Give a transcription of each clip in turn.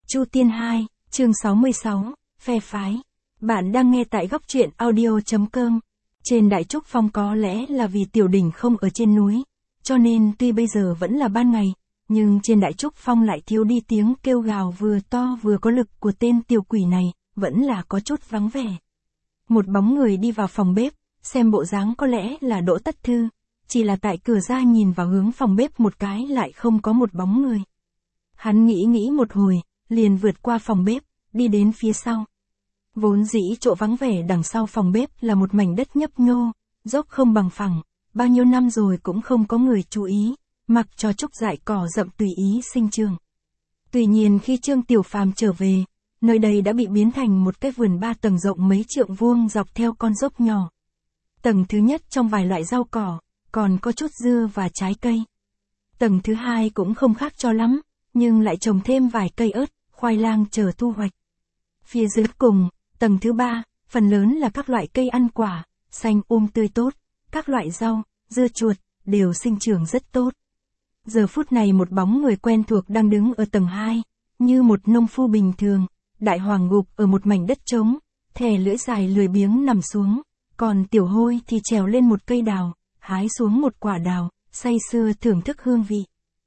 Chu Tiên 2, chương 66, phe phái. Bạn đang nghe tại góc truyện audio.com. Trên Đại Trúc Phong có lẽ là vì Tiểu Đình không ở trên núi, cho nên tuy bây giờ vẫn là ban ngày, nhưng trên Đại Trúc Phong lại thiếu đi tiếng kêu gào vừa to vừa có lực của tên tiểu quỷ này, vẫn là có chút vắng vẻ. Một bóng người đi vào phòng bếp, xem bộ dáng có lẽ là Đỗ Tất Thư, chỉ là tại cửa ra nhìn vào hướng phòng bếp một cái lại không có một bóng người. Hắn nghĩ một hồi, liền vượt qua phòng bếp, đi đến phía sau. Vốn dĩ chỗ vắng vẻ đằng sau phòng bếp là một mảnh đất nhấp nhô, dốc không bằng phẳng, bao nhiêu năm rồi cũng không có người chú ý, mặc cho trúc dại cỏ rậm tùy ý sinh trưởng. Tuy nhiên khi Trương Tiểu Phàm trở về, nơi đây đã bị biến thành một cái vườn 3 tầng rộng mấy trượng vuông dọc theo con dốc nhỏ. Tầng thứ nhất trong vài loại rau cỏ, còn có chút dưa và trái cây. Tầng thứ hai cũng không khác cho lắm, nhưng lại trồng thêm vài cây ớt, khoai lang chờ thu hoạch. Phía dưới cùng, tầng thứ ba, phần lớn là các loại cây ăn quả, xanh tươi tốt, các loại rau, dưa chuột, đều sinh trưởng rất tốt. Giờ phút này một bóng người quen thuộc đang đứng ở tầng 2, như một nông phu bình thường, Đại Hoàng gục ở một mảnh đất trống, thè lưỡi dài lười biếng nằm xuống, còn Tiểu Hôi thì trèo lên một cây đào, hái xuống một quả đào, say sưa thưởng thức hương vị.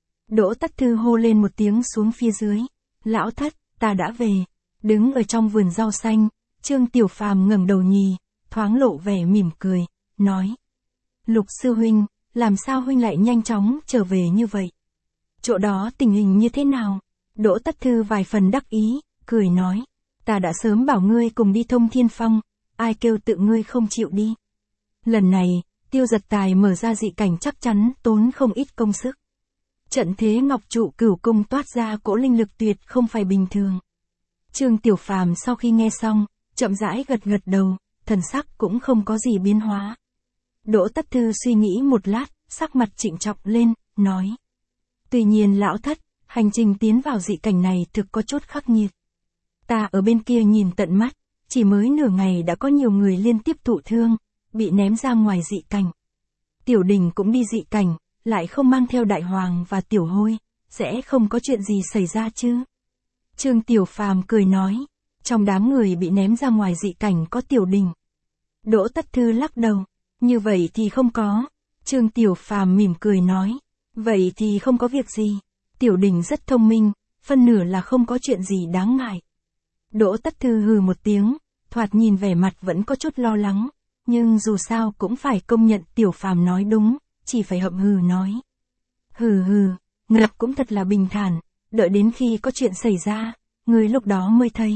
Đỗ Tất Thư hô lên một tiếng xuống phía dưới, lão thất, ta đã về. Đứng ở trong vườn rau xanh, Trương Tiểu Phàm ngẩng đầu nhì, thoáng lộ vẻ mỉm cười, nói. Lục sư huynh, làm sao huynh lại nhanh chóng trở về như vậy? Chỗ đó tình hình như thế nào? Đỗ Tất Thư vài phần đắc ý, cười nói. Ta đã sớm bảo ngươi cùng đi Thông Thiên Phong, ai kêu tự ngươi không chịu đi. Lần này, Tiêu Giật Tài mở ra dị cảnh chắc chắn tốn không ít công sức. Trận thế ngọc trụ cửu cung toát ra cỗ linh lực tuyệt không phải bình thường. Trương Tiểu Phàm sau khi nghe xong, chậm rãi gật gật đầu, thần sắc cũng không có gì biến hóa. Đỗ Tất Thư suy nghĩ một lát, sắc mặt trịnh trọng lên, nói. Tuy nhiên lão thất, hành trình tiến vào dị cảnh này thực có chút khắc nghiệt. Ta ở bên kia nhìn tận mắt, chỉ mới nửa ngày đã có nhiều người liên tiếp thụ thương, bị ném ra ngoài dị cảnh. Tiểu Đình cũng đi dị cảnh, lại không mang theo Đại Hoàng và Tiểu Hôi, sẽ không có chuyện gì xảy ra chứ? Trương Tiểu Phàm cười nói, trong đám người bị ném ra ngoài dị cảnh có Tiểu Đình. Đỗ Tất Thư lắc đầu, như vậy thì không có. Trương Tiểu Phàm mỉm cười nói, vậy thì không có việc gì. Tiểu Đình rất thông minh, phân nửa là không có chuyện gì đáng ngại. Đỗ Tất Thư hừ một tiếng, thoạt nhìn vẻ mặt vẫn có chút lo lắng, nhưng dù sao cũng phải công nhận Tiểu Phàm nói đúng, chỉ phải hậm hừ nói. Hừ, ngập cũng thật là bình thản, đợi đến khi có chuyện xảy ra, người lúc đó mới thấy.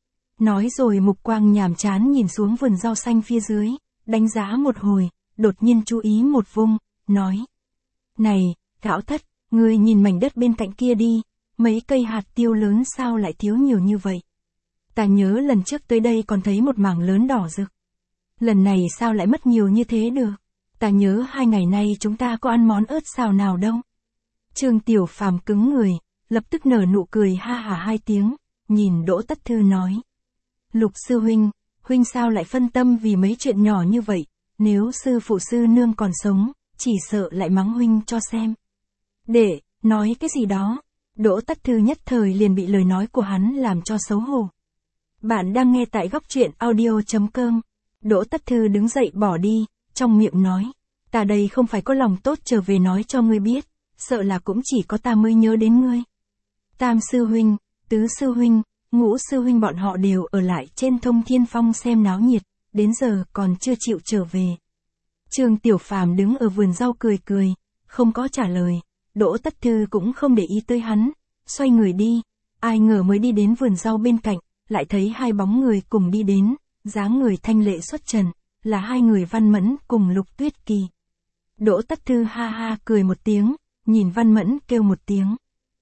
Nói rồi mục quang nhàm chán nhìn xuống vườn rau xanh phía dưới, đánh giá một hồi, đột nhiên chú ý một vùng, nói. Này, lão thất, ngươi nhìn mảnh đất bên cạnh kia đi, mấy cây hạt tiêu lớn sao lại thiếu nhiều như vậy? Ta nhớ lần trước tới đây còn thấy một mảng lớn đỏ rực. Lần này sao lại mất nhiều như thế được? Ta nhớ 2 ngày nay chúng ta có ăn món ớt xào nào đâu. Trương Tiểu Phàm cứng người, lập tức nở nụ cười ha hả 2 tiếng, nhìn Đỗ Tất Thư nói. Lục sư huynh, huynh sao lại phân tâm vì mấy chuyện nhỏ như vậy, nếu sư phụ sư nương còn sống, chỉ sợ lại mắng huynh cho xem. Để, nói cái gì đó, Đỗ Tất Thư nhất thời liền bị lời nói của hắn làm cho xấu hổ. Bạn đang nghe tại góc truyện audio.com. Đỗ Tất Thư đứng dậy bỏ đi, trong miệng nói, ta đây không phải có lòng tốt trở về nói cho ngươi biết, sợ là cũng chỉ có ta mới nhớ đến ngươi. Tam sư huynh, tứ sư huynh, ngũ sư huynh bọn họ đều ở lại trên Thông Thiên Phong xem náo nhiệt, đến giờ còn chưa chịu trở về. Trương Tiểu Phàm đứng ở vườn rau cười, không có trả lời, Đỗ Tất Thư cũng không để ý tới hắn, xoay người đi, ai ngờ mới đi đến vườn rau bên cạnh, lại thấy 2 bóng người cùng đi đến, dáng người thanh lệ xuất trần, là 2 người Văn Mẫn cùng Lục Tuyết Kỳ. Đỗ Tất Thư ha ha cười một tiếng, nhìn Văn Mẫn kêu một tiếng.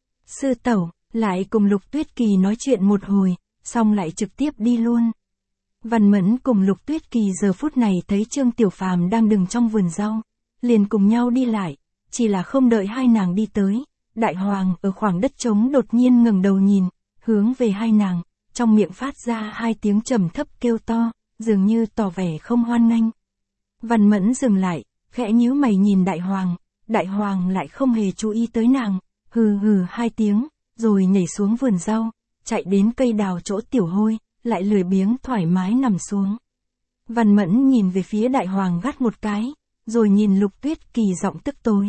Sư tẩu, lại cùng Lục Tuyết Kỳ nói chuyện một hồi, xong lại trực tiếp đi luôn. Văn Mẫn cùng Lục Tuyết Kỳ giờ phút này thấy Trương Tiểu Phàm đang đứng trong vườn rau, liền cùng nhau đi lại, chỉ là không đợi 2 nàng đi tới, Đại Hoàng ở khoảng đất trống đột nhiên ngẩng đầu nhìn, hướng về 2 nàng, trong miệng phát ra 2 tiếng trầm thấp kêu to, dường như tỏ vẻ không hoan nghênh. Văn Mẫn dừng lại, khẽ nhíu mày nhìn Đại Hoàng lại không hề chú ý tới nàng, hừ 2 tiếng, rồi nhảy xuống vườn rau, chạy đến cây đào chỗ Tiểu Hôi, lại lười biếng thoải mái nằm xuống. Văn Mẫn nhìn về phía Đại Hoàng gắt một cái, rồi nhìn Lục Tuyết Kỳ giọng tức tối.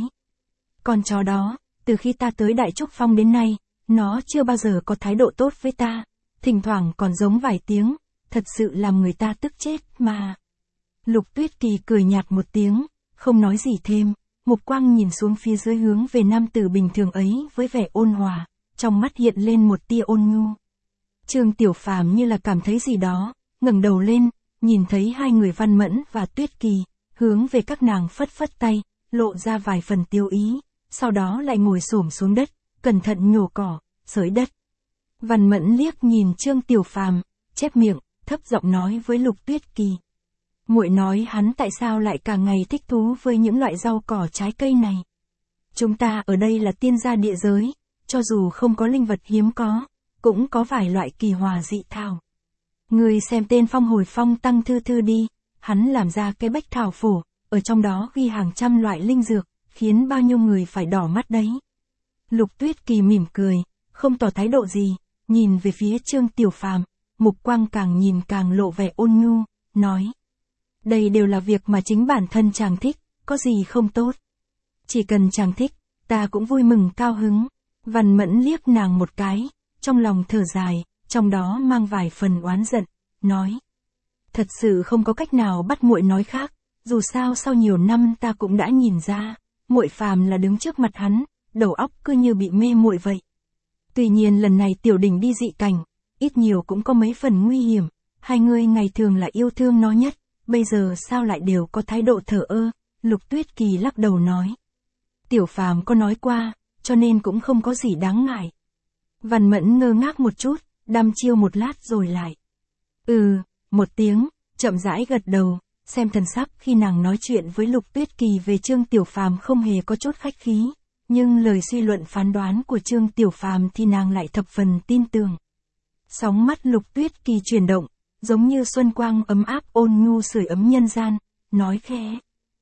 Con chó đó, từ khi ta tới Đại Trúc Phong đến nay, nó chưa bao giờ có thái độ tốt với ta, thỉnh thoảng còn giống vài tiếng, thật sự làm người ta tức chết mà. Lục Tuyết Kỳ cười nhạt một tiếng, không nói gì thêm, mục quang nhìn xuống phía dưới hướng về nam tử bình thường ấy với vẻ ôn hòa, trong mắt hiện lên một tia ôn nhu. Trương Tiểu Phàm như là cảm thấy gì đó, ngẩng đầu lên, nhìn thấy hai người Văn Mẫn và Tuyết Kỳ, hướng về các nàng phất phất tay, lộ ra vài phần tiêu ý, sau đó lại ngồi xổm xuống đất, cẩn thận nhổ cỏ, xới đất. Văn Mẫn liếc nhìn Trương Tiểu Phàm, chép miệng, thấp giọng nói với Lục Tuyết Kỳ. Muội nói hắn tại sao lại cả ngày thích thú với những loại rau cỏ trái cây này. Chúng ta ở đây là tiên gia địa giới, cho dù không có linh vật hiếm có, cũng có vài loại kỳ hòa dị thảo. Người xem tên Phong Hồi Phong Tăng Thư Thư đi, hắn làm ra cái bách thảo phổ, ở trong đó ghi hàng trăm loại linh dược, khiến bao nhiêu người phải đỏ mắt đấy. Lục Tuyết Kỳ mỉm cười, không tỏ thái độ gì, nhìn về phía Trương Tiểu Phàm, mục quang càng nhìn càng lộ vẻ ôn nhu, nói. Đây đều là việc mà chính bản thân chàng thích, có gì không tốt. Chỉ cần chàng thích, ta cũng vui mừng cao hứng. Văn Mẫn liếc nàng một cái, trong lòng thở dài, trong đó mang vài phần oán giận, nói. Thật sự không có cách nào bắt muội nói khác, dù sao sau nhiều năm ta cũng đã nhìn ra, muội phàm là đứng trước mặt hắn, đầu óc cứ như bị mê muội vậy. Tuy nhiên lần này Tiểu Đình đi dị cảnh, ít nhiều cũng có mấy phần nguy hiểm, hai người ngày thường là yêu thương nó nhất, bây giờ sao lại đều có thái độ thờ ơ, Lục Tuyết Kỳ lắc đầu nói. Tiểu Phàm có nói qua, cho nên cũng không có gì đáng ngại. Văn Mẫn ngơ ngác một chút, đăm chiêu một lát rồi lại. Một tiếng, chậm rãi gật đầu, xem thần sắc khi nàng nói chuyện với Lục Tuyết Kỳ về Trương Tiểu Phàm không hề có chút khách khí, nhưng lời suy luận phán đoán của Trương Tiểu Phàm thì nàng lại thập phần tin tưởng. Sóng mắt Lục Tuyết Kỳ chuyển động, giống như xuân quang ấm áp ôn nhu sưởi ấm nhân gian, nói khẽ.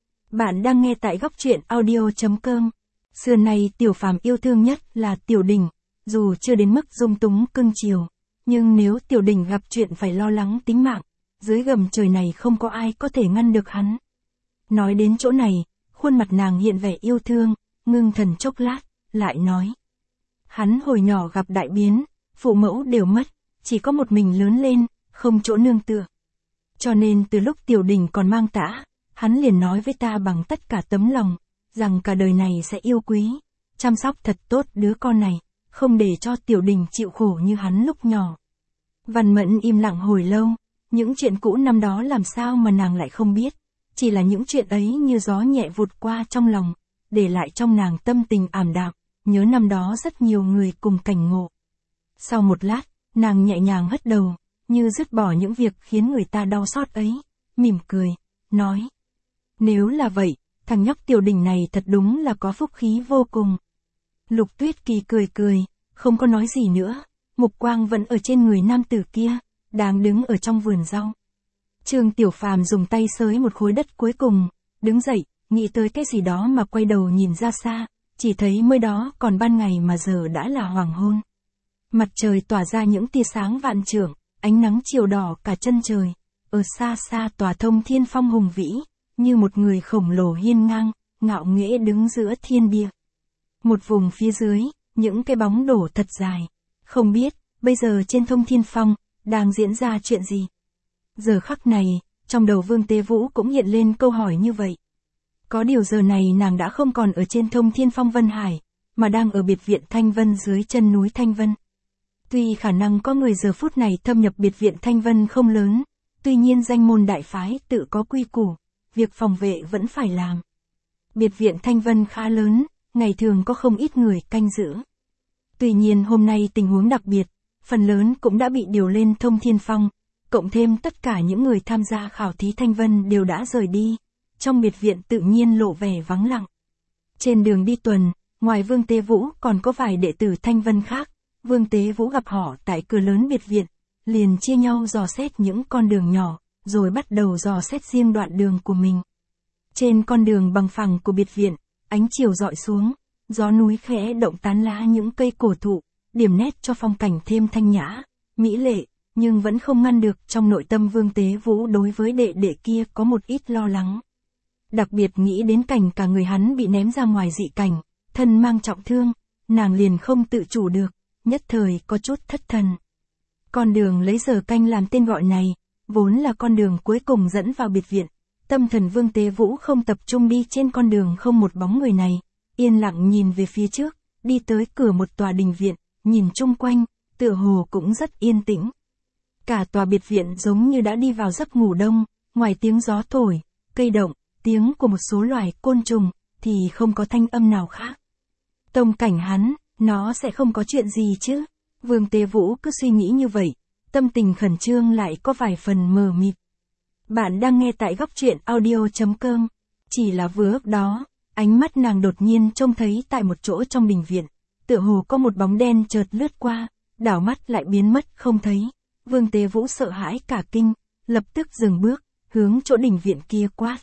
Bạn đang nghe tại góc truyện audio.com. Xưa nay Tiểu Phàm yêu thương nhất là Tiểu Đình, dù chưa đến mức dung túng cưng chiều, nhưng nếu Tiểu Đình gặp chuyện phải lo lắng tính mạng, dưới gầm trời này không có ai có thể ngăn được hắn. Nói đến chỗ này, khuôn mặt nàng hiện vẻ yêu thương, ngưng thần chốc lát, lại nói. Hắn hồi nhỏ gặp đại biến, phụ mẫu đều mất, chỉ có một mình lớn lên, không chỗ nương tựa. Cho nên từ lúc Tiểu Đình còn mang tã, hắn liền nói với ta bằng tất cả tấm lòng, rằng cả đời này sẽ yêu quý, chăm sóc thật tốt đứa con này, không để cho Tiểu Đình chịu khổ như hắn lúc nhỏ. Văn Mẫn im lặng hồi lâu, những chuyện cũ năm đó làm sao mà nàng lại không biết, chỉ là những chuyện ấy như gió nhẹ vụt qua trong lòng, để lại trong nàng tâm tình ảm đạm, nhớ năm đó rất nhiều người cùng cảnh ngộ. Sau một lát, nàng nhẹ nhàng hất đầu, như dứt bỏ những việc khiến người ta đau xót ấy, mỉm cười, nói. Nếu là vậy, thằng nhóc Tiểu Đình này thật đúng là có phúc khí vô cùng. Lục Tuyết Kỳ cười cười, không có nói gì nữa, mục quang vẫn ở trên người nam tử kia, đang đứng ở trong vườn rau. Trương Tiểu Phàm dùng tay xới một khối đất cuối cùng, đứng dậy, nghĩ tới cái gì đó mà quay đầu nhìn ra xa, chỉ thấy mới đó còn ban ngày mà giờ đã là hoàng hôn. Mặt trời tỏa ra những tia sáng vạn trượng, ánh nắng chiều đỏ cả chân trời, ở xa xa tòa Thông Thiên Phong hùng vĩ, như một người khổng lồ hiên ngang, ngạo nghễ đứng giữa thiên địa. Một vùng phía dưới, những cái bóng đổ thật dài, không biết, bây giờ trên Thông Thiên Phong, đang diễn ra chuyện gì? Giờ khắc này, trong đầu Vương Tế Vũ cũng hiện lên câu hỏi như vậy. Có điều giờ này nàng đã không còn ở trên Thông Thiên Phong Vân Hải, mà đang ở biệt viện Thanh Vân dưới chân núi Thanh Vân. Tuy khả năng có người giờ phút này thâm nhập biệt viện Thanh Vân không lớn, tuy nhiên danh môn đại phái tự có quy củ, việc phòng vệ vẫn phải làm. Biệt viện Thanh Vân khá lớn, ngày thường có không ít người canh giữ. Tuy nhiên hôm nay tình huống đặc biệt, phần lớn cũng đã bị điều lên Thông Thiên Phong, cộng thêm tất cả những người tham gia khảo thí Thanh Vân đều đã rời đi, trong biệt viện tự nhiên lộ vẻ vắng lặng. Trên đường đi tuần, ngoài Vương Tế Vũ còn có vài đệ tử Thanh Vân khác, Vương Tế Vũ gặp họ tại cửa lớn biệt viện, liền chia nhau dò xét những con đường nhỏ, rồi bắt đầu dò xét riêng đoạn đường của mình. Trên con đường bằng phẳng của biệt viện, ánh chiều rọi xuống, gió núi khẽ động tán lá những cây cổ thụ, điểm nét cho phong cảnh thêm thanh nhã, mỹ lệ, nhưng vẫn không ngăn được trong nội tâm Vương Tế Vũ đối với đệ đệ kia có một ít lo lắng. Đặc biệt nghĩ đến cảnh cả người hắn bị ném ra ngoài dị cảnh, thân mang trọng thương, nàng liền không tự chủ được, nhất thời có chút thất thần. Con đường lấy giờ canh làm tên gọi này, vốn là con đường cuối cùng dẫn vào biệt viện. Tâm thần Vương Tế Vũ không tập trung đi trên con đường không một bóng người này, yên lặng nhìn về phía trước, đi tới cửa một tòa đình viện, nhìn chung quanh, tựa hồ cũng rất yên tĩnh. Cả tòa biệt viện giống như đã đi vào giấc ngủ đông, ngoài tiếng gió thổi, cây động, tiếng của một số loài côn trùng, thì không có thanh âm nào khác. Tông cảnh hắn, nó sẽ không có chuyện gì chứ? Vương Tế Vũ cứ suy nghĩ như vậy, tâm tình khẩn trương lại có vài phần mờ mịt. Bạn đang nghe tại góc truyện audio.com. Chỉ là vừa lúc đó, ánh mắt nàng đột nhiên trông thấy tại một chỗ trong đình viện, tựa hồ có một bóng đen chợt lướt qua, đảo mắt lại biến mất không thấy. Vương Tế Vũ sợ hãi cả kinh, lập tức dừng bước, hướng chỗ đình viện kia quát.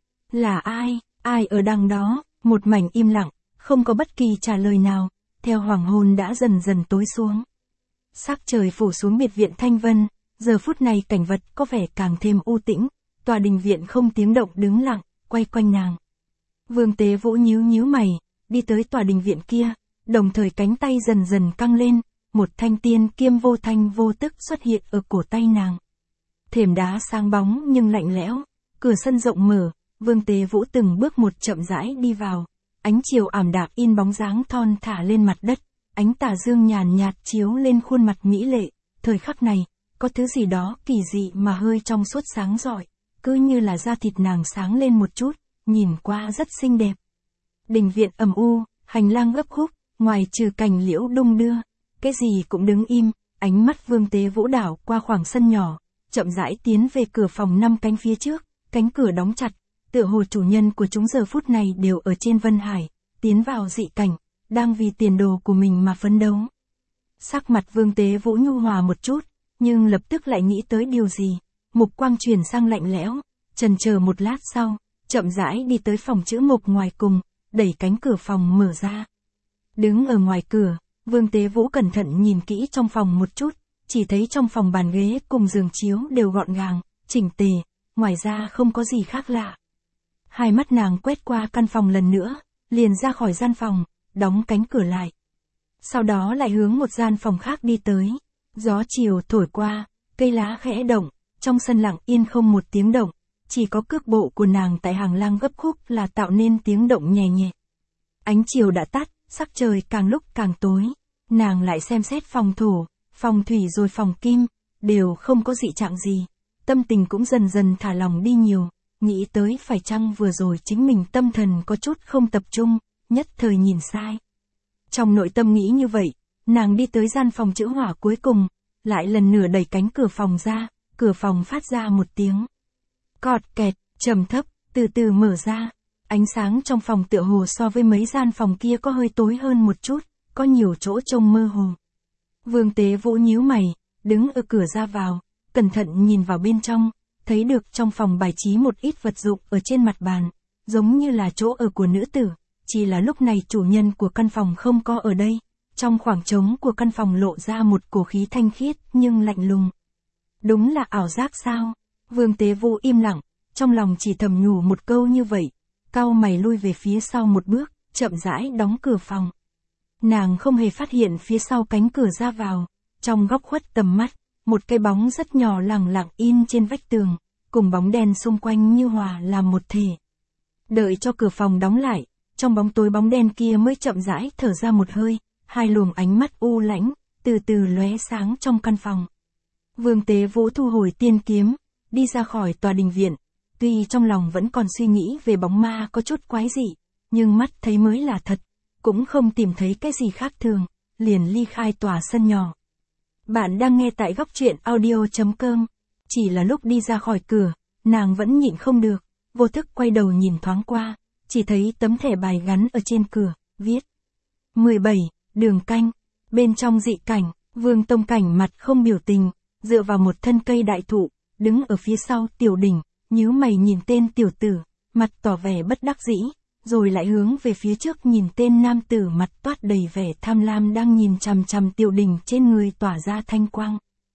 Là ai? Ai ở đằng đó? Một mảnh im lặng, không có bất kỳ trả lời nào, theo hoàng hôn đã dần dần tối xuống. Sắc trời phủ xuống biệt viện thanh vân, giờ phút này cảnh vật có vẻ càng thêm u tĩnh, tòa đình viện không tiếng động đứng lặng, quay quanh nàng. Vương Tế Vũ nhíu mày, đi tới tòa đình viện kia, đồng thời cánh tay dần dần căng lên, một thanh tiên kiêm vô thanh vô tức xuất hiện ở cổ tay nàng. Thềm đá sáng bóng nhưng lạnh lẽo, cửa sân rộng mở, Vương Tế Vũ từng bước một chậm rãi đi vào, ánh chiều ảm đạm in bóng dáng thon thả lên mặt đất, ánh tà dương nhàn nhạt chiếu lên khuôn mặt mỹ lệ, thời khắc này, có thứ gì đó kỳ dị mà hơi trong suốt sáng rọi, cứ như là da thịt nàng sáng lên một chút, nhìn qua rất xinh đẹp. Đình viện ầm u, hành lang gấp khúc, ngoài trừ cành liễu đung đưa, cái gì cũng đứng im, ánh mắt Vương Tế Vũ đảo qua khoảng sân nhỏ, chậm rãi tiến về cửa phòng 5 cánh phía trước, cánh cửa đóng chặt, tựa hồ chủ nhân của chúng giờ phút này đều ở trên Vân Hải, tiến vào dị cảnh, đang vì tiền đồ của mình mà phấn đấu. Sắc mặt Vương Tế Vũ nhu hòa một chút, nhưng lập tức lại nghĩ tới điều gì, mục quang chuyển sang lạnh lẽo, chần chờ một lát sau, chậm rãi đi tới phòng chữ mục ngoài cùng, đẩy cánh cửa phòng mở ra. Đứng ở ngoài cửa, Vương Tế Vũ cẩn thận nhìn kỹ trong phòng một chút, chỉ thấy trong phòng bàn ghế cùng giường chiếu đều gọn gàng, chỉnh tề, ngoài ra không có gì khác lạ. Hai mắt nàng quét qua căn phòng lần nữa, liền ra khỏi gian phòng, đóng cánh cửa lại. Sau đó lại hướng một gian phòng khác đi tới. Gió chiều thổi qua, cây lá khẽ động, trong sân lặng yên không một tiếng động, chỉ có cước bộ của nàng tại hàng lang gấp khúc là tạo nên tiếng động nhẹ nhẹ. Ánh chiều đã tắt, sắc trời càng lúc càng tối, nàng lại xem xét phòng thổ, phòng thủy rồi phòng kim, đều không có dị trạng gì, tâm tình cũng dần dần thả lòng đi nhiều, nghĩ tới phải chăng vừa rồi chính mình tâm thần có chút không tập trung, nhất thời nhìn sai. Trong nội tâm nghĩ như vậy, nàng đi tới gian phòng chữ hỏa cuối cùng, lại lần nữa đẩy cánh cửa phòng ra, cửa phòng phát ra một tiếng cọt kẹt, trầm thấp, từ từ mở ra. Ánh sáng trong phòng tựa hồ so với mấy gian phòng kia có hơi tối hơn một chút, có nhiều chỗ trông mơ hồ. Vương Tế Vũ nhíu mày, đứng ở cửa ra vào, cẩn thận nhìn vào bên trong, thấy được trong phòng bài trí một ít vật dụng ở trên mặt bàn, giống như là chỗ ở của nữ tử, chỉ là lúc này chủ nhân của căn phòng không có ở đây. Trong khoảng trống của căn phòng lộ ra một cổ khí thanh khiết nhưng lạnh lùng. Đúng là ảo giác sao? Vương Tế Vũ im lặng, trong lòng chỉ thầm nhủ một câu như vậy, cau mày lui về phía sau một bước, chậm rãi đóng cửa phòng. Nàng không hề phát hiện phía sau cánh cửa ra vào, trong góc khuất tầm mắt, một cái bóng rất nhỏ lẳng lặng in trên vách tường, cùng bóng đen xung quanh như hòa làm một thể. Đợi cho cửa phòng đóng lại, trong bóng tối bóng đen kia mới chậm rãi thở ra một hơi. Hai luồng ánh mắt u lãnh, từ từ lóe sáng trong căn phòng. Vương Tế Vũ thu hồi tiên kiếm, đi ra khỏi tòa đình viện, tuy trong lòng vẫn còn suy nghĩ về bóng ma có chút quái dị, nhưng mắt thấy mới là thật, cũng không tìm thấy cái gì khác thường, liền ly khai tòa sân nhỏ. Bạn đang nghe tại góc truyện audio.com, chỉ là lúc đi ra khỏi cửa, nàng vẫn nhịn không được, vô thức quay đầu nhìn thoáng qua, chỉ thấy tấm thẻ bài gắn ở trên cửa, viết 17. Đường canh, bên trong dị cảnh, Vương Tông Cảnh mặt không biểu tình, dựa vào một thân cây đại thụ, đứng ở phía sau Tiểu Đỉnh, nhíu mày nhìn tên tiểu tử, mặt tỏ vẻ bất đắc dĩ, rồi lại hướng về phía trước nhìn tên nam tử mặt toát đầy vẻ tham lam đang nhìn chằm chằm Tiểu Đình trên người tỏa ra thanh quang.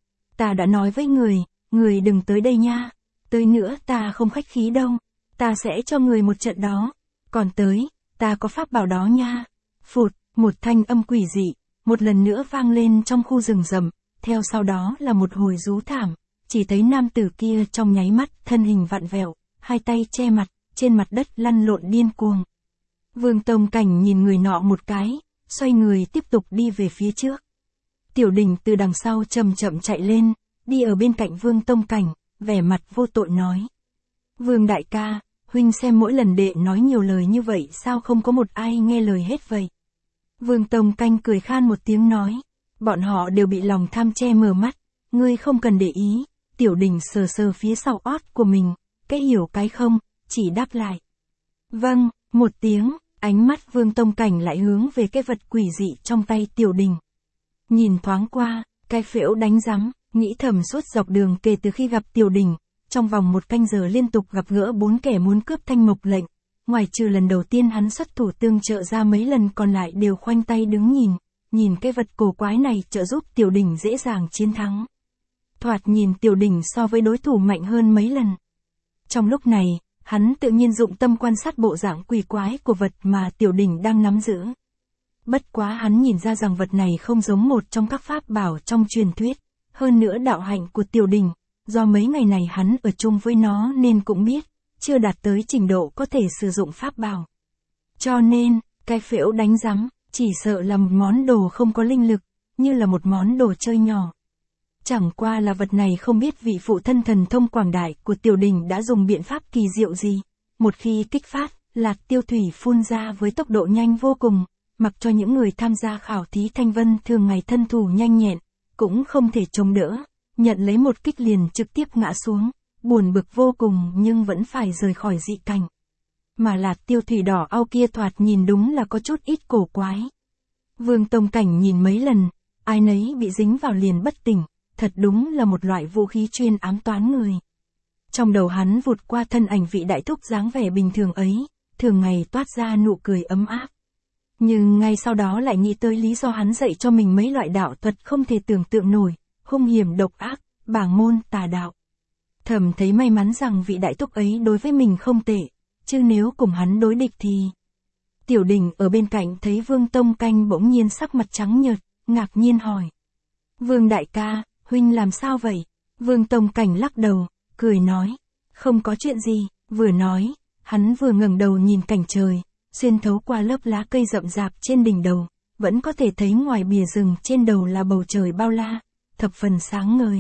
Ta đã nói với người đừng tới đây nha, tới nữa ta không khách khí đâu, ta sẽ cho người một trận đó, còn tới, ta có pháp bảo đó nha. Phụt, một thanh âm quỷ dị, một lần nữa vang lên trong khu rừng rậm, theo sau đó là một hồi rú thảm, chỉ thấy nam tử kia trong nháy mắt thân hình vặn vẹo, hai tay che mặt, trên mặt đất lăn lộn điên cuồng. Vương Tông Cảnh nhìn người nọ một cái, xoay người tiếp tục đi về phía trước. Tiểu Đình từ đằng sau chậm chậm chạy lên, đi ở bên cạnh Vương Tông Cảnh, vẻ mặt vô tội nói. Vương đại ca, huynh xem mỗi lần đệ nói nhiều lời như vậy sao không có một ai nghe lời hết vậy. Vương Tông Cảnh cười khan một tiếng nói, bọn họ đều bị lòng tham che mờ mắt, ngươi không cần để ý. Tiểu Đình sờ sờ phía sau ót của mình, cái hiểu cái không, chỉ đáp lại. Vâng, một tiếng, ánh mắt Vương Tông Cảnh lại hướng về cái vật quỷ dị trong tay Tiểu Đình. Nhìn thoáng qua, cái phễu đánh rắm, nghĩ thầm suốt dọc đường kể từ khi gặp Tiểu Đình, trong vòng 1 canh giờ liên tục gặp gỡ 4 kẻ muốn cướp thanh mộc lệnh, ngoài trừ lần đầu tiên hắn xuất thủ tương trợ ra mấy lần còn lại đều khoanh tay đứng nhìn cái vật cổ quái này trợ giúp Tiểu Đình dễ dàng chiến thắng. Thoạt nhìn Tiểu Đình so với đối thủ mạnh hơn mấy lần. Trong lúc này, hắn tự nhiên dụng tâm quan sát bộ dạng quỷ quái của vật mà Tiểu Đình đang nắm giữ. Bất quá hắn nhìn ra rằng vật này không giống một trong các pháp bảo trong truyền thuyết, hơn nữa đạo hạnh của Tiểu Đình, do mấy ngày này hắn ở chung với nó nên cũng biết, chưa đạt tới trình độ có thể sử dụng pháp bảo. Cho nên, cái phễu đánh rắm, chỉ sợ là một món đồ không có linh lực, như là một món đồ chơi nhỏ. Chẳng qua là vật này không biết vị phụ thân thần thông quảng đại của Tiểu Đình đã dùng biện pháp kỳ diệu gì. Một khi kích phát, Lạc Tiêu Thủy phun ra với tốc độ nhanh vô cùng, mặc cho những người tham gia khảo thí thanh vân thường ngày thân thủ nhanh nhẹn, cũng không thể chống đỡ, nhận lấy một kích liền trực tiếp ngã xuống, buồn bực vô cùng nhưng vẫn phải rời khỏi dị cảnh. Mà Lạc Tiêu Thủy đỏ au kia thoạt nhìn đúng là có chút ít cổ quái. Vương Tông Cảnh nhìn mấy lần, ai nấy bị dính vào liền bất tỉnh. Thật đúng là một loại vũ khí chuyên ám toán người. Trong đầu hắn vụt qua thân ảnh vị đại thúc dáng vẻ bình thường ấy, thường ngày toát ra nụ cười ấm áp. Nhưng ngay sau đó lại nghĩ tới lý do hắn dạy cho mình mấy loại đạo thuật không thể tưởng tượng nổi, hung hiểm độc ác, bảng môn tà đạo. Thầm thấy may mắn rằng vị đại thúc ấy đối với mình không tệ, chứ nếu cùng hắn đối địch thì... Tiểu Đình ở bên cạnh thấy Vương Tông Cảnh bỗng nhiên sắc mặt trắng nhợt, ngạc nhiên hỏi. Vương đại ca, huynh làm sao vậy? Vương Tông Cảnh lắc đầu, cười nói, không có chuyện gì. Vừa nói, hắn vừa ngẩng đầu nhìn cảnh trời, xuyên thấu qua lớp lá cây rậm rạp trên đỉnh đầu, vẫn có thể thấy ngoài bìa rừng trên đầu là bầu trời bao la, thập phần sáng ngời.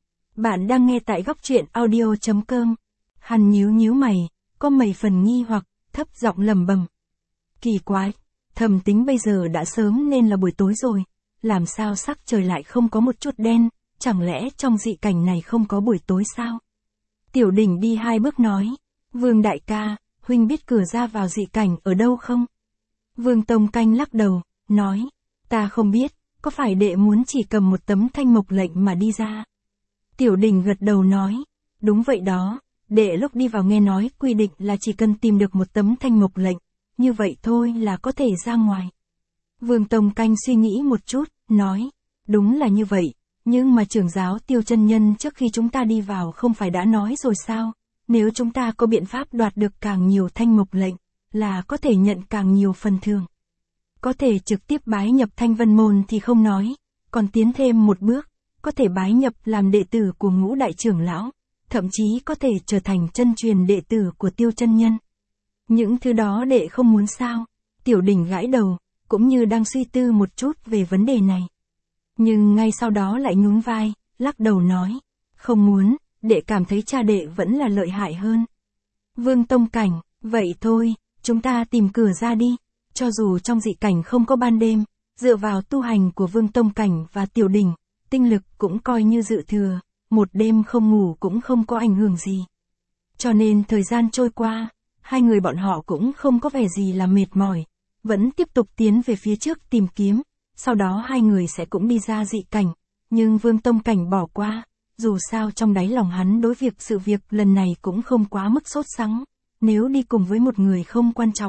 Bạn đang nghe tại góc truyện audio.com. Hắn nhíu mày, có mấy phần nghi hoặc, thấp giọng lẩm bẩm. Kỳ quái, thầm tính bây giờ đã sớm nên là buổi tối rồi, làm sao sắc trời lại không có một chút đen, chẳng lẽ trong dị cảnh này không có buổi tối sao? Tiểu Đình đi 2 bước nói, Vương đại ca, huynh biết cửa ra vào dị cảnh ở đâu không? Vương Tông Cảnh lắc đầu, nói, ta không biết, có phải đệ muốn chỉ cầm một tấm thanh mộc lệnh mà đi ra? Tiểu Đình gật đầu nói, đúng vậy đó, đệ lúc đi vào nghe nói quy định là chỉ cần tìm được một tấm thanh mộc lệnh, như vậy thôi là có thể ra ngoài. Vương Tông Cảnh suy nghĩ một chút, nói, đúng là như vậy, nhưng mà trưởng giáo Tiêu chân nhân trước khi chúng ta đi vào không phải đã nói rồi sao, nếu chúng ta có biện pháp đoạt được càng nhiều thanh mộc lệnh, là có thể nhận càng nhiều phần thưởng. Có thể trực tiếp bái nhập Thanh Vân Môn thì không nói, còn tiến thêm một bước, có thể bái nhập làm đệ tử của Ngũ đại trưởng lão, thậm chí có thể trở thành chân truyền đệ tử của Tiêu chân nhân. Những thứ đó đệ không muốn sao? Tiểu Đình gãi đầu, cũng như đang suy tư một chút về vấn đề này. Nhưng ngay sau đó lại nhún vai, lắc đầu nói, không muốn, đệ cảm thấy cha đệ vẫn là lợi hại hơn. Vương Tông Cảnh, vậy thôi, chúng ta tìm cửa ra đi, cho dù trong dị cảnh không có ban đêm, dựa vào tu hành của Vương Tông Cảnh và Tiểu Đình, tinh lực cũng coi như dự thừa, một đêm không ngủ cũng không có ảnh hưởng gì. Cho nên thời gian trôi qua, hai người bọn họ cũng không có vẻ gì là mệt mỏi, vẫn tiếp tục tiến về phía trước tìm kiếm, sau đó hai người sẽ cũng đi ra dị cảnh, nhưng Vương Tông Cảnh bỏ qua, dù sao trong đáy lòng hắn đối việc sự việc lần này cũng không quá mức sốt sắng, nếu đi cùng với một người không quan trọng,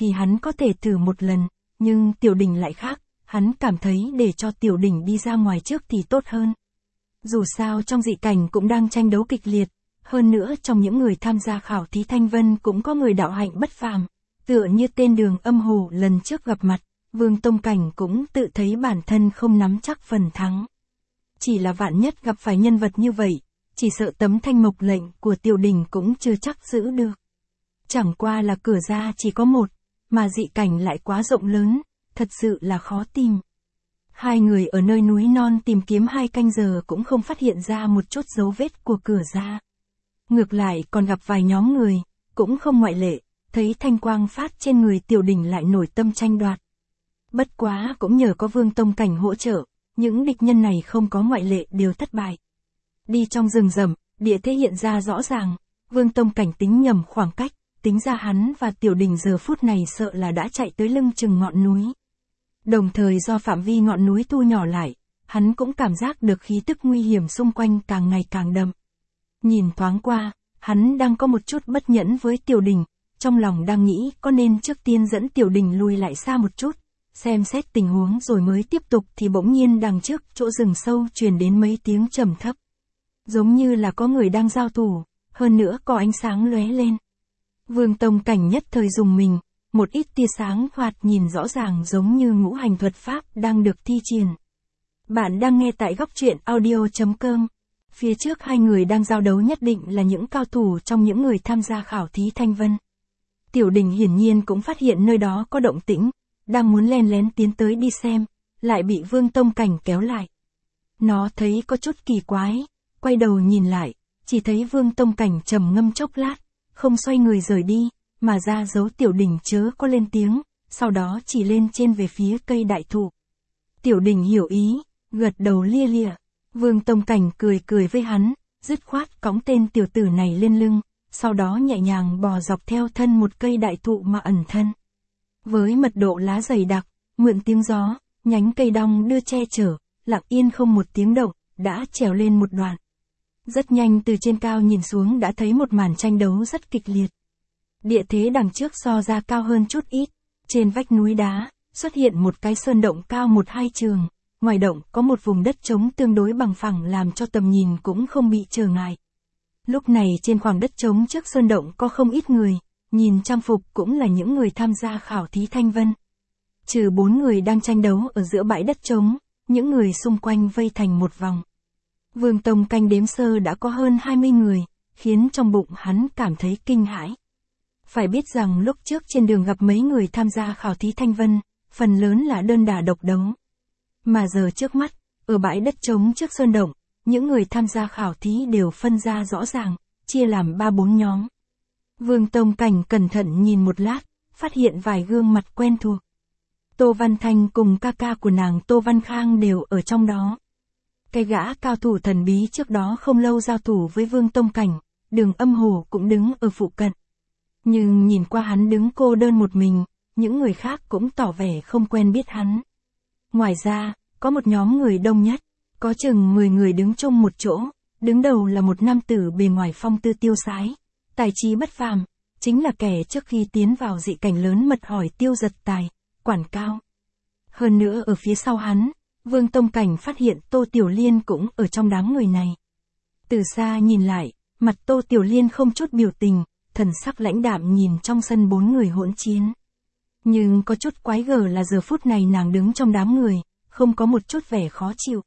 thì hắn có thể thử một lần, nhưng Tiểu Đình lại khác, hắn cảm thấy để cho Tiểu Đình đi ra ngoài trước thì tốt hơn. Dù sao trong dị cảnh cũng đang tranh đấu kịch liệt, hơn nữa trong những người tham gia khảo thí Thanh Vân cũng có người đạo hạnh bất phàm, tựa như tên Đường Âm Hồ lần trước gặp mặt, Vương Tông Cảnh cũng tự thấy bản thân không nắm chắc phần thắng. Chỉ là vạn nhất gặp phải nhân vật như vậy, chỉ sợ tấm thanh mộc lệnh của Tiểu Đình cũng chưa chắc giữ được. Chẳng qua là cửa ra chỉ có một, mà dị cảnh lại quá rộng lớn, thật sự là khó tìm. Hai người ở nơi núi non tìm kiếm 2 canh giờ cũng không phát hiện ra một chút dấu vết của cửa ra. Ngược lại còn gặp vài nhóm người, cũng không ngoại lệ, thấy thanh quang phát trên người Tiểu Đình lại nổi tâm tranh đoạt. Bất quá cũng nhờ có Vương Tông Cảnh hỗ trợ, những địch nhân này không có ngoại lệ đều thất bại. Đi trong rừng rậm, địa thế hiện ra rõ ràng, Vương Tông Cảnh tính nhầm khoảng cách, tính ra hắn và Tiểu Đình giờ phút này sợ là đã chạy tới lưng chừng ngọn núi. Đồng thời do phạm vi ngọn núi thu nhỏ lại, hắn cũng cảm giác được khí tức nguy hiểm xung quanh càng ngày càng đậm. Nhìn thoáng qua, hắn đang có một chút bất nhẫn với Tiểu Đình, trong lòng đang nghĩ có nên trước tiên dẫn Tiểu Đình lùi lại xa một chút, xem xét tình huống rồi mới tiếp tục thì bỗng nhiên đằng trước chỗ rừng sâu truyền đến mấy tiếng trầm thấp. Giống như là có người đang giao thủ, hơn nữa có ánh sáng lóe lên. Vương Tông Cảnh nhất thời dùng mình, một ít tia sáng thoạt nhìn rõ ràng giống như ngũ hành thuật pháp đang được thi triển. Bạn đang nghe tại góc truyện audio.com. Phía trước hai người đang giao đấu nhất định là những cao thủ trong những người tham gia khảo thí Thanh Vân. Tiểu Đình hiển nhiên cũng phát hiện nơi đó có động tĩnh, đang muốn len lén tiến tới đi xem, lại bị Vương Tông Cảnh kéo lại. Nó thấy có chút kỳ quái, quay đầu nhìn lại, chỉ thấy Vương Tông Cảnh trầm ngâm chốc lát, không xoay người rời đi, mà ra dấu Tiểu Đình chớ có lên tiếng, sau đó chỉ lên trên về phía cây đại thụ. Tiểu Đình hiểu ý, gật đầu lia lịa. Vương Tông Cảnh cười cười với hắn, dứt khoát cõng tên tiểu tử này lên lưng, sau đó nhẹ nhàng bò dọc theo thân một cây đại thụ mà ẩn thân. Với mật độ lá dày đặc, mượn tiếng gió, nhánh cây đong đưa che chở, lặng yên không một tiếng động, đã trèo lên một đoạn. Rất nhanh từ trên cao nhìn xuống đã thấy một màn tranh đấu rất kịch liệt. Địa thế đằng trước so ra cao hơn chút ít, trên vách núi đá, xuất hiện một cái sơn động cao 1-2 trường, ngoài động có một vùng đất trống tương đối bằng phẳng làm cho tầm nhìn cũng không bị trở ngại. Lúc này trên khoảng đất trống trước sơn động có không ít người, nhìn trang phục cũng là những người tham gia khảo thí Thanh Vân. Trừ 4 người đang tranh đấu ở giữa bãi đất trống, những người xung quanh vây thành một vòng. Vương Tông Cảnh đếm sơ đã có hơn 20 người, khiến trong bụng hắn cảm thấy kinh hãi. Phải biết rằng lúc trước trên đường gặp mấy người tham gia khảo thí Thanh Vân, phần lớn là đơn đả độc đấu. Mà giờ trước mắt, ở bãi đất trống trước sơn động, những người tham gia khảo thí đều phân ra rõ ràng, chia làm 3-4 nhóm. Vương Tông Cảnh cẩn thận nhìn một lát, phát hiện vài gương mặt quen thuộc. Tô Văn Thanh cùng ca ca của nàng Tô Văn Khang đều ở trong đó. Cái gã cao thủ thần bí trước đó không lâu giao thủ với Vương Tông Cảnh, Đường Âm Hồ cũng đứng ở phụ cận. Nhưng nhìn qua hắn đứng cô đơn một mình, những người khác cũng tỏ vẻ không quen biết hắn. Ngoài ra, có một nhóm người đông nhất, có chừng 10 người đứng chung một chỗ, đứng đầu là một nam tử bề ngoài phong tư tiêu sái, tài trí bất phàm, chính là kẻ trước khi tiến vào dị cảnh lớn mật hỏi Tiêu Giật Tài, Quản Cao. Hơn nữa ở phía sau hắn, Vương Tông Cảnh phát hiện Tô Tiểu Liên cũng ở trong đám người này. Từ xa nhìn lại, mặt Tô Tiểu Liên không chút biểu tình, thần sắc lãnh đạm nhìn trong sân 4 người hỗn chiến. Nhưng có chút quái gở là giờ phút này nàng đứng trong đám người, không có một chút vẻ khó chịu.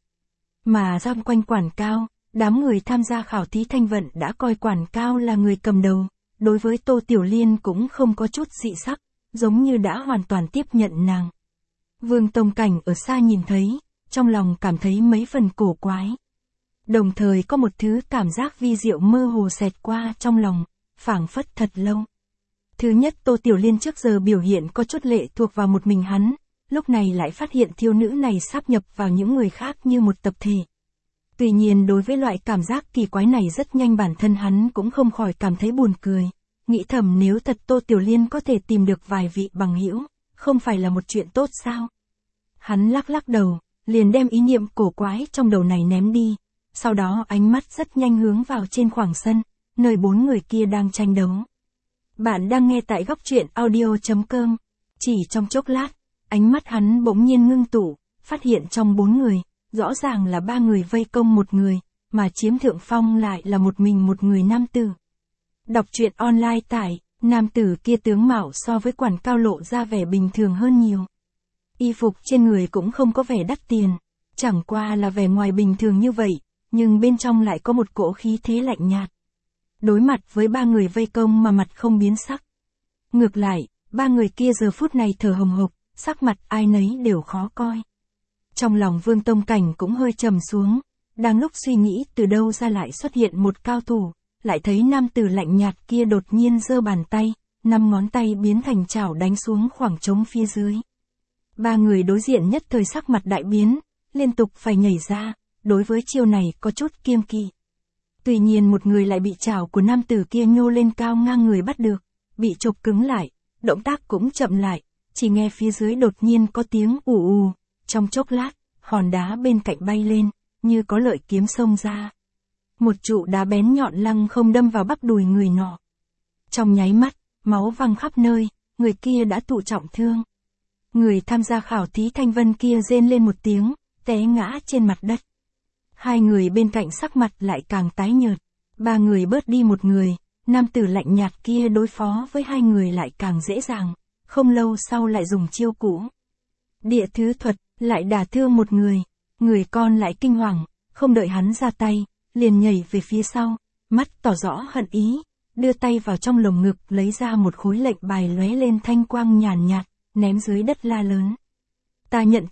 Mà giam quanh Quản Cao, đám người tham gia khảo thí Thanh Vận đã coi Quản Cao là người cầm đầu, đối với Tô Tiểu Liên cũng không có chút dị sắc, giống như đã hoàn toàn tiếp nhận nàng. Vương Tông Cảnh ở xa nhìn thấy, trong lòng cảm thấy mấy phần cổ quái. Đồng thời có một thứ cảm giác vi diệu mơ hồ xẹt qua trong lòng, phảng phất thật lâu. Thứ nhất, Tô Tiểu Liên trước giờ biểu hiện có chút lệ thuộc vào một mình hắn, lúc này lại phát hiện thiếu nữ này sáp nhập vào những người khác như một tập thể. Tuy nhiên đối với loại cảm giác kỳ quái này rất nhanh bản thân hắn cũng không khỏi cảm thấy buồn cười, nghĩ thầm nếu thật Tô Tiểu Liên có thể tìm được vài vị bằng hữu, không phải là một chuyện tốt sao? Hắn lắc lắc đầu, liền đem ý niệm cổ quái trong đầu này ném đi, sau đó ánh mắt rất nhanh hướng vào trên khoảng sân, nơi 4 người kia đang tranh đấu. Bạn đang nghe tại góc truyện audio.com, Chỉ trong chốc lát, ánh mắt hắn bỗng nhiên ngưng tụ, phát hiện trong 4 người, rõ ràng là 3 người vây công một người, mà chiếm thượng phong lại là một mình một người nam tử. Đọc truyện online tải, nam tử kia tướng mạo so với Quản Cao lộ ra vẻ bình thường hơn nhiều. Y phục trên người cũng không có vẻ đắt tiền, chẳng qua là vẻ ngoài bình thường như vậy, nhưng bên trong lại có một cỗ khí thế lạnh nhạt. Đối mặt với 3 người vây công mà mặt không biến sắc. Ngược lại, 3 người kia giờ phút này thở hồng hộc, sắc mặt ai nấy đều khó coi. Trong lòng Vương Tông Cảnh cũng hơi trầm xuống, đang lúc suy nghĩ từ đâu ra lại xuất hiện một cao thủ, lại thấy nam tử lạnh nhạt kia đột nhiên giơ bàn tay, 5 ngón tay biến thành chảo đánh xuống khoảng trống phía dưới. 3 người đối diện nhất thời sắc mặt đại biến, liên tục phải nhảy ra, đối với chiêu này có chút kiêng kỵ. Tuy nhiên một người lại bị chảo của nam tử kia nhô lên cao ngang người bắt được, bị chộp cứng lại, động tác cũng chậm lại, chỉ nghe phía dưới đột nhiên có tiếng ù ù, trong chốc lát, hòn đá bên cạnh bay lên, như có lợi kiếm xông ra. Một trụ đá bén nhọn lăng không đâm vào bắp đùi người nọ. Trong nháy mắt, máu văng khắp nơi, người kia đã thụ trọng thương. Người tham gia khảo thí thanh vân kia rên lên một tiếng, té ngã trên mặt đất. 2 người bên cạnh sắc mặt lại càng tái nhợt, 3 người bớt đi một người, nam tử lạnh nhạt kia đối phó với 2 người lại càng dễ dàng, không lâu sau lại dùng chiêu cũ. Địa thứ thuật, lại đả thương một người con lại kinh hoàng, không đợi hắn ra tay, liền nhảy về phía sau, mắt tỏ rõ hận ý, đưa tay vào trong lồng ngực lấy ra một khối lệnh bài lóe lên thanh quang nhàn nhạt, ném dưới đất la lớn. Ta nhận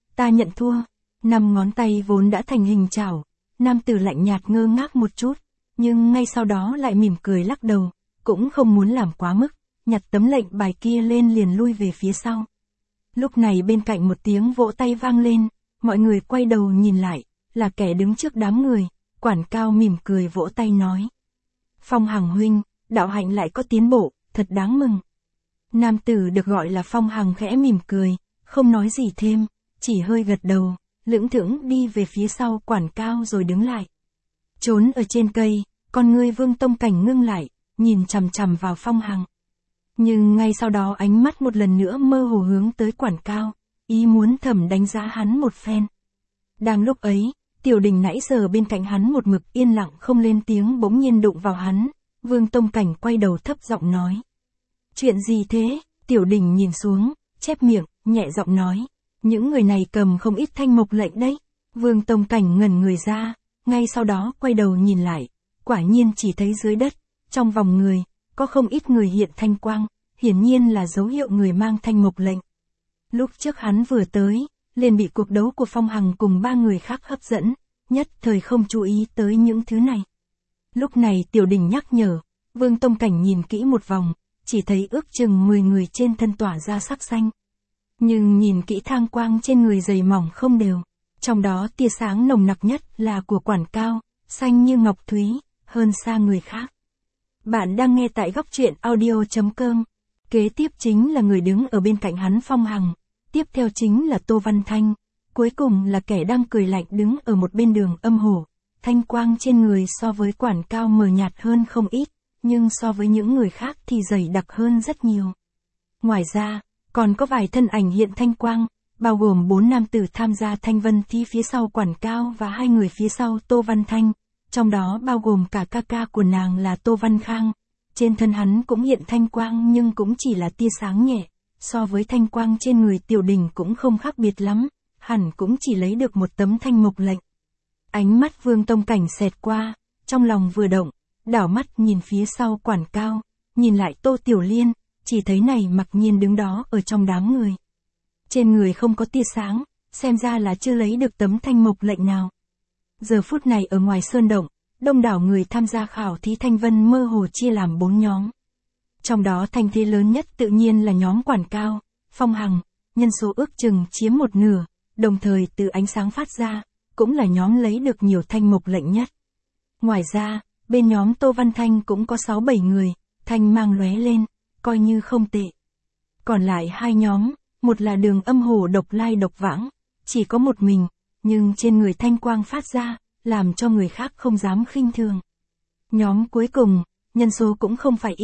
thua, 5 ngón tay vốn đã thành hình chảo, nam tử lạnh nhạt ngơ ngác một chút, nhưng ngay sau đó lại mỉm cười lắc đầu, cũng không muốn làm quá mức, nhặt tấm lệnh bài kia lên liền lui về phía sau. Lúc này bên cạnh một tiếng vỗ tay vang lên, mọi người quay đầu nhìn lại, là kẻ đứng trước đám người, Quản Cao mỉm cười vỗ tay nói. Phong Hằng huynh, đạo hạnh lại có tiến bộ, thật đáng mừng. Nam tử được gọi là Phong Hằng khẽ mỉm cười, không nói gì thêm, chỉ hơi gật đầu, lững thững đi về phía sau Quản Cao rồi đứng lại. Trốn ở trên cây, con ngươi Vương Tông Cảnh ngưng lại, nhìn chằm chằm vào Phong Hằng. Nhưng ngay sau đó ánh mắt một lần nữa mơ hồ hướng tới Quản Cao, ý muốn thẩm đánh giá hắn một phen. Đang lúc ấy, Tiểu Đình nãy giờ bên cạnh hắn một mực yên lặng không lên tiếng bỗng nhiên đụng vào hắn, Vương Tông Cảnh quay đầu thấp giọng nói. Chuyện gì thế? Tiểu Đình nhìn xuống, chép miệng, nhẹ giọng nói. Những người này cầm không ít thanh mộc lệnh đấy. Vương Tông Cảnh ngẩn người ra, ngay sau đó quay đầu nhìn lại, quả nhiên chỉ thấy dưới đất, trong vòng người, có không ít người hiện thanh quang, hiển nhiên là dấu hiệu người mang thanh mộc lệnh. Lúc trước hắn vừa tới, liền bị cuộc đấu của Phong Hằng cùng 3 người khác hấp dẫn, nhất thời không chú ý tới những thứ này. Lúc này Tiểu Đình nhắc nhở, Vương Tông Cảnh nhìn kỹ một vòng, chỉ thấy ước chừng 10 người trên thân tỏa ra sắc xanh. Nhưng nhìn kỹ thang quang trên người dày mỏng không đều, trong đó tia sáng nồng nặc nhất là của Quản Cao, xanh như ngọc thúy, hơn xa người khác. Bạn đang nghe tại góc truyện audio.com. Kế tiếp chính là người đứng ở bên cạnh hắn Phong Hằng, tiếp theo chính là Tô Văn Thanh, cuối cùng là kẻ đang cười lạnh đứng ở một bên đường âm hổ. Thanh quang trên người so với Quản Cao mờ nhạt hơn không ít, nhưng so với những người khác thì dày đặc hơn rất nhiều. Ngoài ra, còn có vài thân ảnh hiện thanh quang, bao gồm 4 nam tử tham gia thanh vân thi phía sau Quản Cao và 2 người phía sau Tô Văn Thanh, trong đó bao gồm cả ca ca của nàng là Tô Văn Khang. Trên thân hắn cũng hiện thanh quang nhưng cũng chỉ là tia sáng nhẹ, so với thanh quang trên người Tiểu Đình cũng không khác biệt lắm, hẳn cũng chỉ lấy được một tấm thanh mộc lệnh. Ánh mắt Vương Tông Cảnh xẹt qua, trong lòng vừa động, đảo mắt nhìn phía sau Quản Cao, nhìn lại Tô Tiểu Liên, chỉ thấy này mặc nhiên đứng đó ở trong đám người. Trên người không có tia sáng, xem ra là chưa lấy được tấm thanh mộc lệnh nào. Giờ phút này ở ngoài sơn động, đông đảo người tham gia khảo thí thanh vân mơ hồ chia làm 4 nhóm. Trong đó thanh thế lớn nhất tự nhiên là nhóm Quản Cao, Phong Hằng, nhân số ước chừng chiếm 1/2, đồng thời từ ánh sáng phát ra, cũng là nhóm lấy được nhiều thanh mộc lệnh nhất. Ngoài ra, bên nhóm Tô Văn Thanh cũng có 6-7 người, thanh mang lóe lên, coi như không tệ. Còn lại 2 nhóm, một là đường âm hổ độc lai độc vãng, chỉ có một mình, nhưng trên người thanh quang phát ra, làm cho người khác không dám khinh thường. Nhóm cuối cùng, nhân số cũng không phải ít,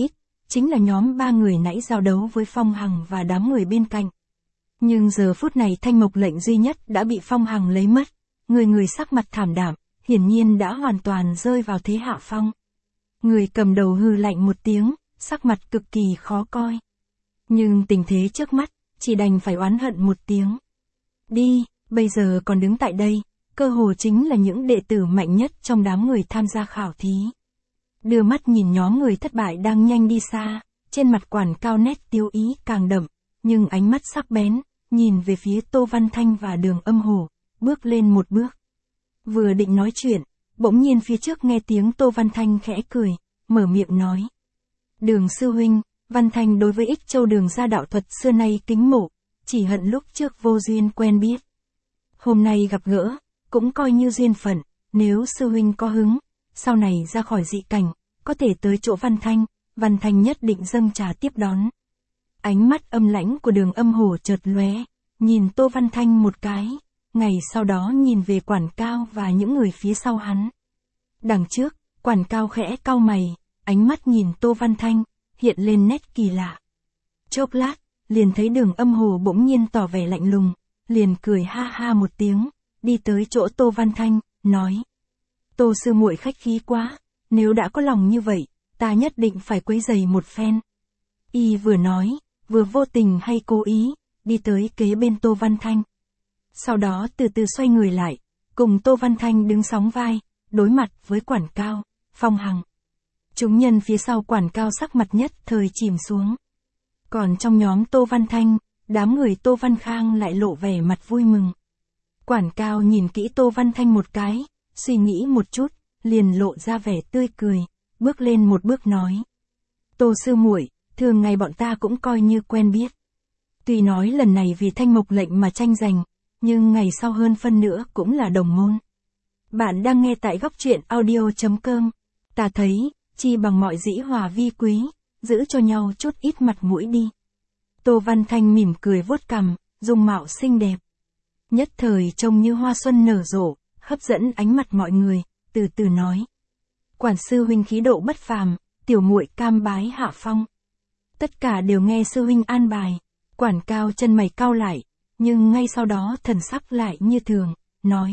chính là nhóm 3 người nãy giao đấu với Phong Hằng và đám người bên cạnh. Nhưng giờ phút này thanh mộc lệnh duy nhất đã bị Phong Hằng lấy mất, người người sắc mặt thảm đạm, hiển nhiên đã hoàn toàn rơi vào thế hạ phong. Người cầm đầu hừ lạnh một tiếng, sắc mặt cực kỳ khó coi. Nhưng tình thế trước mắt, chỉ đành phải oán hận một tiếng. Đi, bây giờ còn đứng tại đây, cơ hồ chính là những đệ tử mạnh nhất trong đám người tham gia khảo thí. Đưa mắt nhìn nhóm người thất bại đang nhanh đi xa, trên mặt Quản Cao nét tiêu ý càng đậm, nhưng ánh mắt sắc bén, nhìn về phía Tô Văn Thanh và Đường Âm Hổ, bước lên một bước. Vừa định nói chuyện, bỗng nhiên phía trước nghe tiếng Tô Văn Thanh khẽ cười, mở miệng nói. Đường sư huynh, Văn Thanh đối với Ích Châu Đường gia đạo thuật xưa nay kính mộ, chỉ hận lúc trước vô duyên quen biết. Hôm nay gặp gỡ, cũng coi như duyên phận, nếu sư huynh có hứng, sau này ra khỏi dị cảnh, có thể tới chỗ Văn Thanh nhất định dâng trà tiếp đón. Ánh mắt âm lãnh của Đường Âm Hổ chợt lóe, nhìn Tô Văn Thanh một cái, ngày sau đó nhìn về Quản Cao và những người phía sau hắn. Đằng trước, Quản Cao khẽ cau mày, ánh mắt nhìn Tô Văn Thanh, hiện lên nét kỳ lạ. Chốc lát, liền thấy Đường Âm Hổ bỗng nhiên tỏ vẻ lạnh lùng, liền cười ha ha một tiếng, đi tới chỗ Tô Văn Thanh, nói. Tô sư muội khách khí quá, nếu đã có lòng như vậy, ta nhất định phải quấy rầy một phen. Y vừa nói, vừa vô tình hay cố ý, đi tới kế bên Tô Văn Thanh. Sau đó từ từ xoay người lại, cùng Tô Văn Thanh đứng sóng vai, đối mặt với Quản Cao, Phong Hằng. Chúng nhân phía sau Quản Cao sắc mặt nhất thời chìm xuống. Còn trong nhóm Tô Văn Thanh, đám người Tô Văn Khang lại lộ vẻ mặt vui mừng. Quản Cao nhìn kỹ Tô Văn Thanh một cái, suy nghĩ một chút, liền lộ ra vẻ tươi cười, bước lên một bước nói. Tô sư muội, thường ngày bọn ta cũng coi như quen biết. Tuy nói lần này vì thanh mộc lệnh mà tranh giành, nhưng ngày sau hơn phân nữa cũng là đồng môn. Bạn đang nghe tại góc truyện audio.com. Ta thấy, chi bằng mọi dĩ hòa vi quý, giữ cho nhau chút ít mặt mũi đi. Tô Văn Thanh mỉm cười vuốt cằm, dung mạo xinh đẹp. Nhất thời trông như hoa xuân nở rộ, hấp dẫn ánh mặt mọi người, từ từ nói. Quản sư huynh khí độ bất phàm, tiểu muội cam bái hạ phong. Tất cả đều nghe sư huynh an bài. Quản Cao chân mày cau lại, nhưng ngay sau đó thần sắc lại như thường, nói.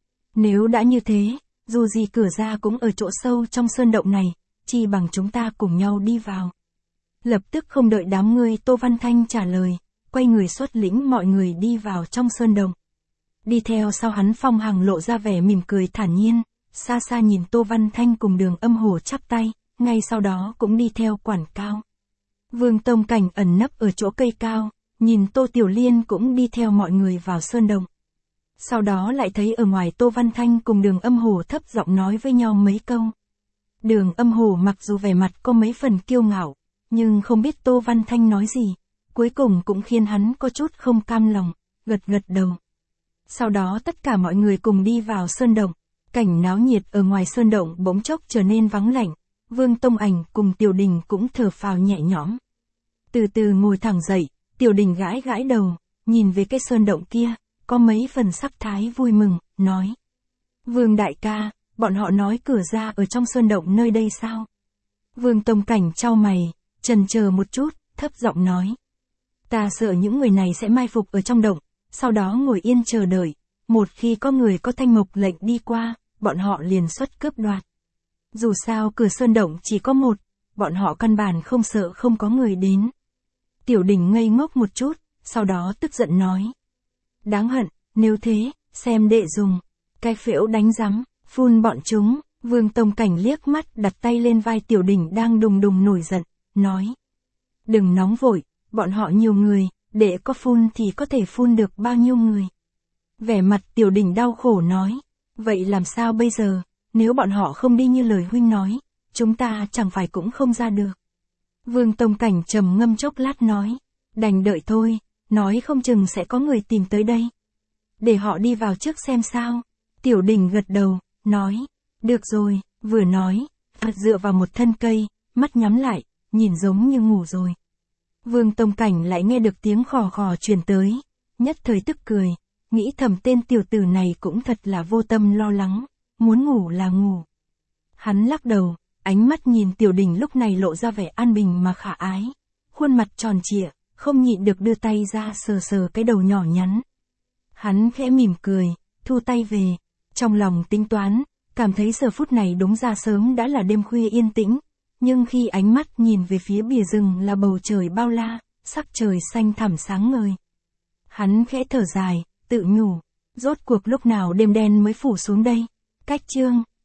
Nếu đã như thế, dù gì cửa ra cũng ở chỗ sâu trong sơn động này, chi bằng chúng ta cùng nhau đi vào. Lập tức không đợi đám người Tô Văn Thanh trả lời, quay người xuất lĩnh mọi người đi vào trong sơn động. Đi theo sau hắn Phong Hằng lộ ra vẻ mỉm cười thản nhiên, xa xa nhìn Tô Văn Thanh cùng Đường Âm Hổ chắp tay, ngay sau đó cũng đi theo Quản Cao. Vương Tông Cảnh ẩn nấp ở chỗ cây cao, nhìn Tô Tiểu Liên cũng đi theo mọi người vào sơn động. Sau đó lại thấy ở ngoài Tô Văn Thanh cùng Đường Âm Hổ thấp giọng nói với nhau mấy câu. Đường Âm Hổ mặc dù vẻ mặt có mấy phần kiêu ngạo, nhưng không biết Tô Văn Thanh nói gì, cuối cùng cũng khiến hắn có chút không cam lòng, gật gật đầu. Sau đó tất cả mọi người cùng đi vào sơn động, cảnh náo nhiệt ở ngoài sơn động bỗng chốc trở nên vắng lạnh, Vương Tông Ảnh cùng Tiểu Đình cũng thở phào nhẹ nhõm. Từ từ ngồi thẳng dậy, Tiểu Đình gãi gãi đầu, nhìn về cái sơn động kia, có mấy phần sắc thái vui mừng, nói. Vương đại ca, bọn họ nói cửa ra ở trong sơn động nơi đây sao? Vương Tông Cảnh chau mày, chần chờ một chút, thấp giọng nói. Ta sợ những người này sẽ mai phục ở trong động, sau đó ngồi yên chờ đợi, một khi có người có thanh mộc lệnh đi qua, bọn họ liền xuất cướp đoạt. Dù sao cửa sơn động chỉ có một, bọn họ căn bản không sợ không có người đến. Tiểu Đình ngây ngốc một chút, sau đó tức giận nói. Đáng hận, nếu thế, xem đệ dùng, cái phễu đánh rắm, phun bọn chúng. Vương Tông Cảnh liếc mắt đặt tay lên vai Tiểu Đình đang đùng đùng nổi giận, nói. Đừng nóng vội, bọn họ nhiều người, đệ có phun thì có thể phun được bao nhiêu người. Vẻ mặt Tiểu Đình đau khổ nói. Vậy làm sao bây giờ, nếu bọn họ không đi như lời huynh nói, chúng ta chẳng phải cũng không ra được. Vương Tông Cảnh trầm ngâm chốc lát nói. Đành đợi thôi, nói không chừng sẽ có người tìm tới đây. Để họ đi vào trước xem sao. Tiểu Đình gật đầu, nói. Được rồi, vừa nói, dựa vào một thân cây, mắt nhắm lại, nhìn giống như ngủ rồi. Vương Tông Cảnh lại nghe được tiếng khò khò truyền tới, nhất thời tức cười, nghĩ thầm tên tiểu tử này cũng thật là vô tâm lo lắng, muốn ngủ là ngủ. Hắn lắc đầu, Ánh mắt nhìn Tiểu Đình lúc này lộ ra vẻ an bình mà khả ái. Khuôn mặt tròn trịa, không nhịn được đưa tay ra sờ sờ cái đầu nhỏ nhắn. Hắn khẽ mỉm cười, thu tay về. Trong lòng tính toán, cảm thấy giờ phút này đúng ra sớm đã là đêm khuya yên tĩnh. Nhưng khi ánh mắt nhìn về phía bìa rừng là bầu trời bao la, sắc trời xanh thẳm sáng ngời. Hắn khẽ thở dài, tự nhủ. Rốt cuộc lúc nào đêm đen mới phủ xuống đây? Cách chương